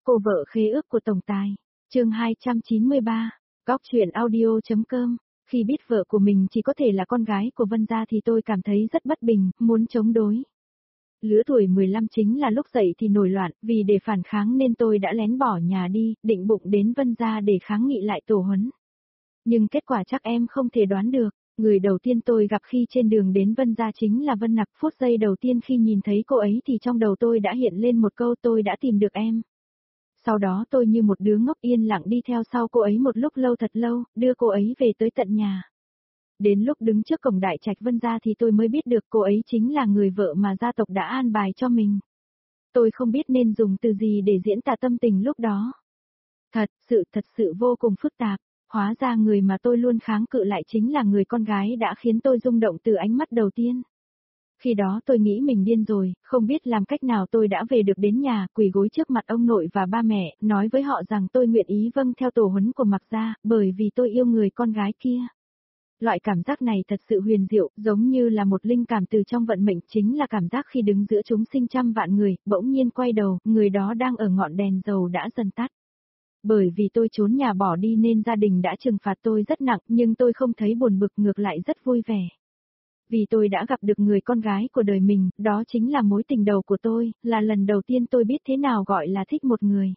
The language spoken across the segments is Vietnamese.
Cô vợ khế ước của tổng tài. Chương 293. Góc truyện audio.com. Khi biết vợ của mình chỉ có thể là con gái của Vân gia thì tôi cảm thấy rất bất bình, muốn chống đối. Lứa tuổi 15 chính là lúc dậy thì nổi loạn, vì để phản kháng nên tôi đã lén bỏ nhà đi, định bụng đến Vân gia để kháng nghị lại tổ huấn. Nhưng kết quả chắc em không thể đoán được. Người đầu tiên tôi gặp khi trên đường đến Vân gia chính là Vân Nặc. Phút giây đầu tiên khi nhìn thấy cô ấy thì trong đầu tôi đã hiện lên một câu: tôi đã tìm được em. Sau đó tôi như một đứa ngốc yên lặng đi theo sau cô ấy một lúc lâu, thật lâu, đưa cô ấy về tới tận nhà. Đến lúc đứng trước cổng đại trạch Vân gia thì tôi mới biết được cô ấy chính là người vợ mà gia tộc đã an bài cho mình. Tôi không biết nên dùng từ gì để diễn tả tâm tình lúc đó. Thật sự vô cùng phức tạp. Hóa ra người mà tôi luôn kháng cự lại chính là người con gái đã khiến tôi rung động từ ánh mắt đầu tiên. Khi đó tôi nghĩ mình điên rồi, không biết làm cách nào tôi đã về được đến nhà, quỳ gối trước mặt ông nội và ba mẹ, nói với họ rằng tôi nguyện ý vâng theo tổ huấn của Mạc gia, bởi vì tôi yêu người con gái kia. Loại cảm giác này thật sự huyền diệu, giống như là một linh cảm từ trong vận mệnh, chính là cảm giác khi đứng giữa chúng sinh trăm vạn người, bỗng nhiên quay đầu, người đó đang ở ngọn đèn dầu đã dần tắt. Bởi vì tôi trốn nhà bỏ đi nên gia đình đã trừng phạt tôi rất nặng, nhưng tôi không thấy buồn bực, ngược lại rất vui vẻ. Vì tôi đã gặp được người con gái của đời mình, đó chính là mối tình đầu của tôi, là lần đầu tiên tôi biết thế nào gọi là thích một người.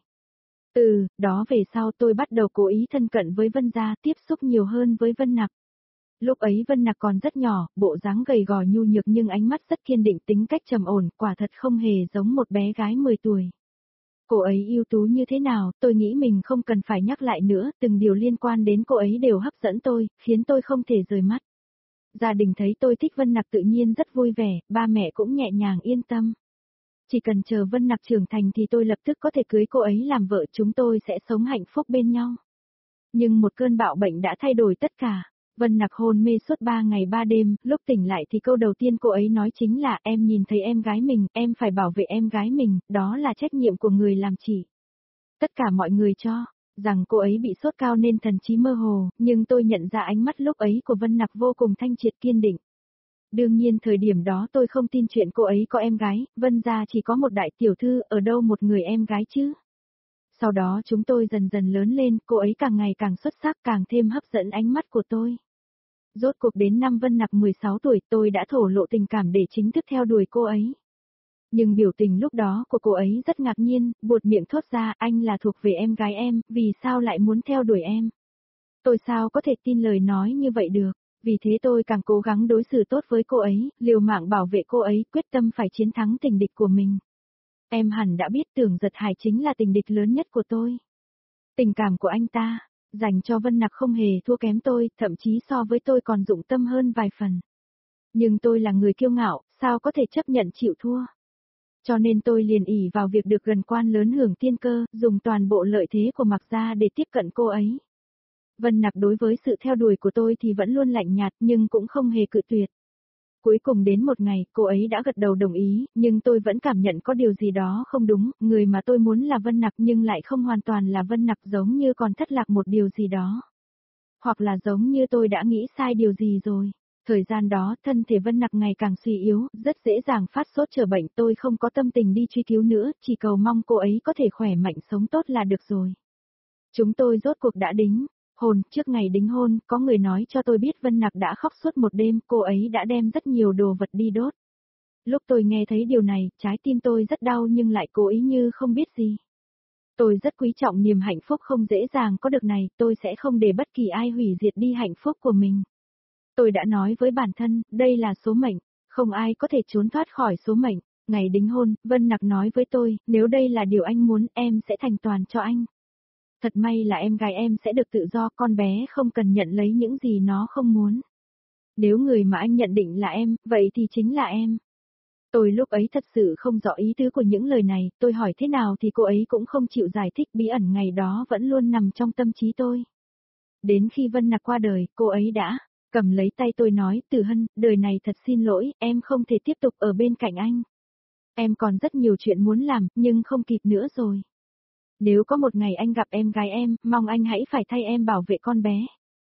Từ đó về sau tôi bắt đầu cố ý thân cận với Vân gia, tiếp xúc nhiều hơn với Vân Nặc. Lúc ấy Vân Nặc còn rất nhỏ, bộ dáng gầy gò nhu nhược nhưng ánh mắt rất kiên định, tính cách trầm ổn, quả thật không hề giống một bé gái 10 tuổi. Cô ấy ưu tú như thế nào, tôi nghĩ mình không cần phải nhắc lại nữa, từng điều liên quan đến cô ấy đều hấp dẫn tôi, khiến tôi không thể rời mắt. Gia đình thấy tôi thích Vân Nặc tự nhiên rất vui vẻ, ba mẹ cũng nhẹ nhàng yên tâm. Chỉ cần chờ Vân Nặc trưởng thành thì tôi lập tức có thể cưới cô ấy làm vợ, chúng tôi sẽ sống hạnh phúc bên nhau. Nhưng một cơn bạo bệnh đã thay đổi tất cả. Vân Nặc hôn mê suốt 3 ngày 3 đêm, lúc tỉnh lại thì câu đầu tiên cô ấy nói chính là: em nhìn thấy em gái mình, em phải bảo vệ em gái mình, đó là trách nhiệm của người làm chị. Tất cả mọi người cho rằng cô ấy bị sốt cao nên thần trí mơ hồ, nhưng tôi nhận ra ánh mắt lúc ấy của Vân Nặc vô cùng thanh triệt kiên định. Đương nhiên thời điểm đó tôi không tin chuyện cô ấy có em gái, Vân gia chỉ có một đại tiểu thư, ở đâu một người em gái chứ. Sau đó chúng tôi dần dần lớn lên, cô ấy càng ngày càng xuất sắc, càng thêm hấp dẫn ánh mắt của tôi. Rốt cuộc đến năm Vân Nặc 16 tuổi tôi đã thổ lộ tình cảm để chính thức theo đuổi cô ấy. Nhưng biểu tình lúc đó của cô ấy rất ngạc nhiên, buột miệng thốt ra: anh là thuộc về em gái em, vì sao lại muốn theo đuổi em? Tôi sao có thể tin lời nói như vậy được, vì thế tôi càng cố gắng đối xử tốt với cô ấy, liều mạng bảo vệ cô ấy, quyết tâm phải chiến thắng tình địch của mình. Em hẳn đã biết Tưởng Giật Hải chính là tình địch lớn nhất của tôi. Tình cảm của anh ta dành cho Vân Nặc không hề thua kém tôi, thậm chí so với tôi còn dụng tâm hơn vài phần. Nhưng tôi là người kiêu ngạo, sao có thể chấp nhận chịu thua? Cho nên tôi liền ỷ vào việc được gần quan lớn hưởng tiên cơ, dùng toàn bộ lợi thế của Mạc gia để tiếp cận cô ấy. Vân Nặc đối với sự theo đuổi của tôi thì vẫn luôn lạnh nhạt nhưng cũng không hề cự tuyệt. Cuối cùng đến một ngày, cô ấy đã gật đầu đồng ý, nhưng tôi vẫn cảm nhận có điều gì đó không đúng, người mà tôi muốn là Vân Nặc nhưng lại không hoàn toàn là Vân Nặc, giống như còn thất lạc một điều gì đó. Hoặc là giống như tôi đã nghĩ sai điều gì rồi. Thời gian đó, thân thể Vân Nặc ngày càng suy yếu, rất dễ dàng phát sốt trở bệnh, tôi không có tâm tình đi truy cứu nữa, chỉ cầu mong cô ấy có thể khỏe mạnh sống tốt là được rồi. Chúng tôi rốt cuộc đã đính hôn, trước ngày đính hôn, có người nói cho tôi biết Vân Nặc đã khóc suốt một đêm, cô ấy đã đem rất nhiều đồ vật đi đốt. Lúc tôi nghe thấy điều này, trái tim tôi rất đau nhưng lại cố ý như không biết gì. Tôi rất quý trọng niềm hạnh phúc không dễ dàng có được này, tôi sẽ không để bất kỳ ai hủy diệt đi hạnh phúc của mình. Tôi đã nói với bản thân, đây là số mệnh, không ai có thể trốn thoát khỏi số mệnh. Ngày đính hôn, Vân Nặc nói với tôi, nếu đây là điều anh muốn, em sẽ thành toàn cho anh. Thật may là em gái em sẽ được tự do, con bé không cần nhận lấy những gì nó không muốn. Nếu người mà anh nhận định là em, vậy thì chính là em. Tôi lúc ấy thật sự không rõ ý tứ của những lời này, tôi hỏi thế nào thì cô ấy cũng không chịu giải thích, bí ẩn ngày đó vẫn luôn nằm trong tâm trí tôi. Đến khi Vân Nặc qua đời, cô ấy đã cầm lấy tay tôi nói: Tử Hân, đời này thật xin lỗi, em không thể tiếp tục ở bên cạnh anh. Em còn rất nhiều chuyện muốn làm, nhưng không kịp nữa rồi. Nếu có một ngày anh gặp em gái em, mong anh hãy phải thay em bảo vệ con bé.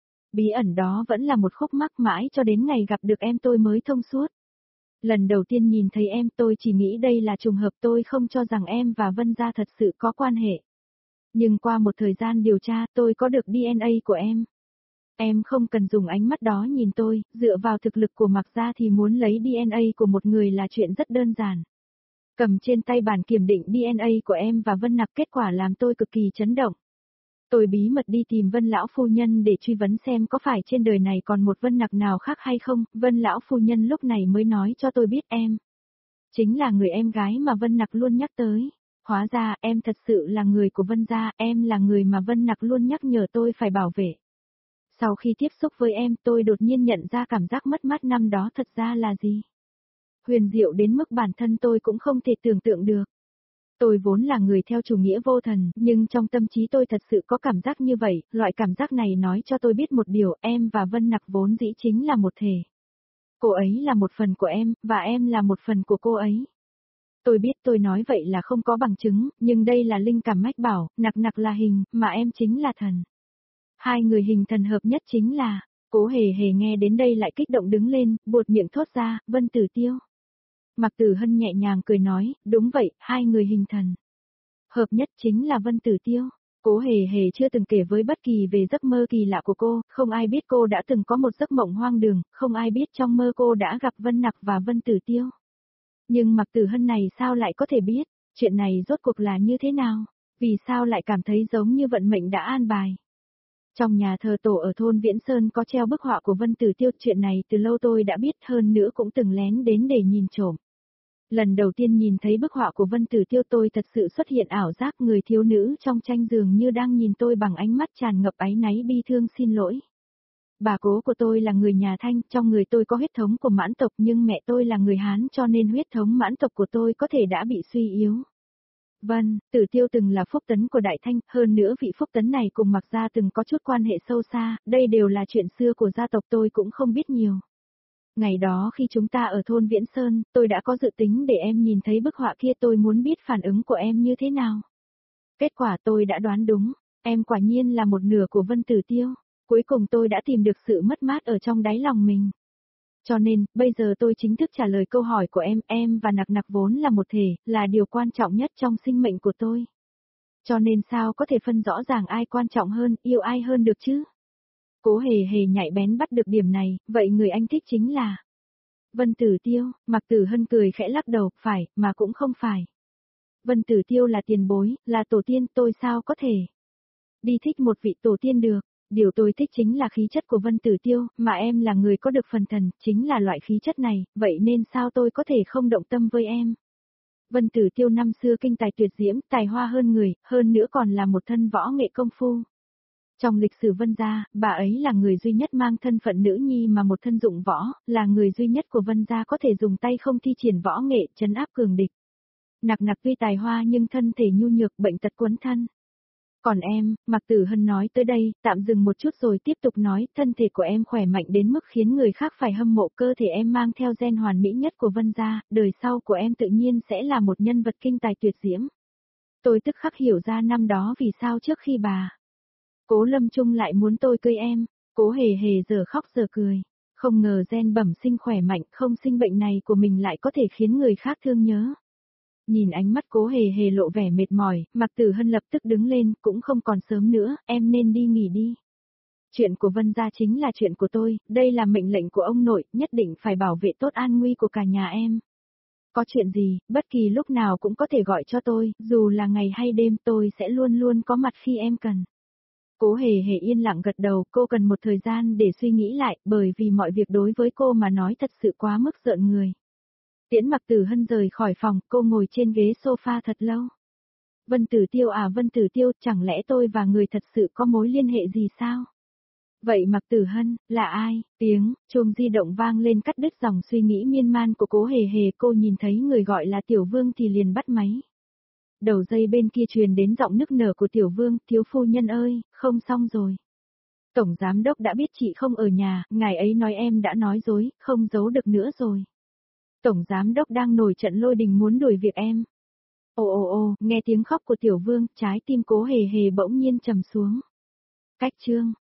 Bí ẩn đó vẫn là một khúc mắc mãi cho đến ngày gặp được em tôi mới thông suốt. Lần đầu tiên nhìn thấy em tôi chỉ nghĩ đây là trùng hợp, tôi không cho rằng em và Vân gia thật sự có quan hệ. Nhưng qua một thời gian điều tra tôi có được DNA của em. Em không cần dùng ánh mắt đó nhìn tôi, dựa vào thực lực của Mạc Gia thì muốn lấy DNA của một người là chuyện rất đơn giản. Cầm trên tay bản kiểm định DNA của em và Vân Nặc, kết quả làm tôi cực kỳ chấn động. Tôi bí mật đi tìm Vân lão phu nhân để truy vấn xem có phải trên đời này còn một Vân Nặc nào khác hay không. Vân lão phu nhân lúc này mới nói cho tôi biết em chính là người em gái mà Vân Nặc luôn nhắc tới. Hóa ra em thật sự là người của Vân gia, em là người mà Vân Nặc luôn nhắc nhở tôi phải bảo vệ. Sau khi tiếp xúc với em, tôi đột nhiên nhận ra cảm giác mất mát năm đó thật ra là gì. Huyền diệu đến mức bản thân tôi cũng không thể tưởng tượng được. Tôi vốn là người theo chủ nghĩa vô thần, nhưng trong tâm trí tôi thật sự có cảm giác như vậy, loại cảm giác này nói cho tôi biết một điều, em và Vân Nặc vốn dĩ chính là một thể. Cô ấy là một phần của em, và em là một phần của cô ấy. Tôi biết tôi nói vậy là không có bằng chứng, nhưng đây là linh cảm mách bảo, Nặc Nặc là hình, mà em chính là thần. Hai người hình thần hợp nhất chính là, Cố Hề Hề nghe đến đây lại kích động đứng lên, buột miệng thốt ra, Vân Tử Tiêu. Mạc Tử Hân nhẹ nhàng cười nói, đúng vậy, hai người hình thần hợp nhất chính là Vân Tử Tiêu. Cố Hề Hề chưa từng kể với bất kỳ về giấc mơ kỳ lạ của cô, không ai biết cô đã từng có một giấc mộng hoang đường, không ai biết trong mơ cô đã gặp Vân Nặc và Vân Tử Tiêu. Nhưng Mạc Tử Hân này sao lại có thể biết, chuyện này rốt cuộc là như thế nào, vì sao lại cảm thấy giống như vận mệnh đã an bài. Trong nhà thờ tổ ở thôn Viễn Sơn có treo bức họa của Vân Tử Tiêu, chuyện này từ lâu tôi đã biết, hơn nữa cũng từng lén đến để nhìn trộm. Lần đầu tiên nhìn thấy bức họa của Vân Tử Tiêu tôi thật sự xuất hiện ảo giác, người thiếu nữ trong tranh dường như đang nhìn tôi bằng ánh mắt tràn ngập áy náy bi thương xin lỗi. Bà cố của tôi là người nhà Thanh, trong người tôi có huyết thống của Mãn tộc, nhưng mẹ tôi là người Hán cho nên huyết thống Mãn tộc của tôi có thể đã bị suy yếu. Vân Tử Tiêu từng là phúc tấn của Đại Thanh, hơn nữa vị phúc tấn này cùng Mạc gia từng có chút quan hệ sâu xa, đây đều là chuyện xưa của gia tộc tôi cũng không biết nhiều. Ngày đó khi chúng ta ở thôn Viễn Sơn, tôi đã có dự tính để em nhìn thấy bức họa kia, tôi muốn biết phản ứng của em như thế nào. Kết quả tôi đã đoán đúng, em quả nhiên là một nửa của Vân Tử Tiêu. Cuối cùng tôi đã tìm được sự mất mát ở trong đáy lòng mình. Cho nên, bây giờ tôi chính thức trả lời câu hỏi của em và Nặc Nặc vốn là một thể, là điều quan trọng nhất trong sinh mệnh của tôi. Cho nên sao có thể phân rõ ràng ai quan trọng hơn, yêu ai hơn được chứ? Cố Hề Hề nhạy bén bắt được điểm này, vậy người anh thích chính là Vân Tử Tiêu. Mạc Tử Hân cười khẽ lắc đầu, phải, mà cũng không phải. Vân Tử Tiêu là tiền bối, là tổ tiên, tôi sao có thể đi thích một vị tổ tiên được. Điều tôi thích chính là khí chất của Vân Tử Tiêu, mà em là người có được phần thần, chính là loại khí chất này, vậy nên sao tôi có thể không động tâm với em. Vân Tử Tiêu năm xưa kinh tài tuyệt diễm, tài hoa hơn người, hơn nữa còn là một thân võ nghệ công phu. Trong lịch sử Vân gia, bà ấy là người duy nhất mang thân phận nữ nhi mà một thân dụng võ, là người duy nhất của Vân gia có thể dùng tay không thi triển võ nghệ, trấn áp cường địch. Nặc Nặc tuy tài hoa nhưng thân thể nhu nhược, bệnh tật quấn thân. Còn em, Mạc Tử Hân nói tới đây, tạm dừng một chút rồi tiếp tục nói, thân thể của em khỏe mạnh đến mức khiến người khác phải hâm mộ, cơ thể em mang theo gen hoàn mỹ nhất của Vân gia, đời sau của em tự nhiên sẽ là một nhân vật kinh tài tuyệt diễm. Tôi tức khắc hiểu ra năm đó vì sao trước khi bà Cố Lâm Trung lại muốn tôi cưới em. Cố Hề Hề giờ khóc giờ cười. Không ngờ gen bẩm sinh khỏe mạnh không sinh bệnh này của mình lại có thể khiến người khác thương nhớ. Nhìn ánh mắt Cố Hề Hề lộ vẻ mệt mỏi, Mạc Tử Hân lập tức đứng lên, cũng không còn sớm nữa, em nên đi nghỉ đi. Chuyện của Vân gia chính là chuyện của tôi, đây là mệnh lệnh của ông nội, nhất định phải bảo vệ tốt an nguy của cả nhà em. Có chuyện gì, bất kỳ lúc nào cũng có thể gọi cho tôi, dù là ngày hay đêm tôi sẽ luôn luôn có mặt khi em cần. Cố Hề Hề yên lặng gật đầu, cô cần một thời gian để suy nghĩ lại, bởi vì mọi việc đối với cô mà nói thật sự quá mức rợn người. Tiễn Mạc Tử Hân rời khỏi phòng, cô ngồi trên ghế sofa thật lâu. Vân Tử Tiêu à, Vân Tử Tiêu, chẳng lẽ tôi và người thật sự có mối liên hệ gì sao? Vậy Mạc Tử Hân, là ai? Tiếng chuông di động vang lên cắt đứt dòng suy nghĩ miên man của Cố Hề Hề, cô nhìn thấy người gọi là Tiểu Vương thì liền bắt máy. Đầu dây bên kia truyền đến giọng nức nở của Tiểu Vương, thiếu phu nhân ơi, không xong rồi. Tổng giám đốc đã biết chị không ở nhà, ngài ấy nói em đã nói dối, không giấu được nữa rồi. Tổng giám đốc đang nổi trận lôi đình muốn đuổi việc em. Ồ, nghe tiếng khóc của Tiểu Vương, trái tim Cố Hề Hề bỗng nhiên trầm xuống. Cách chương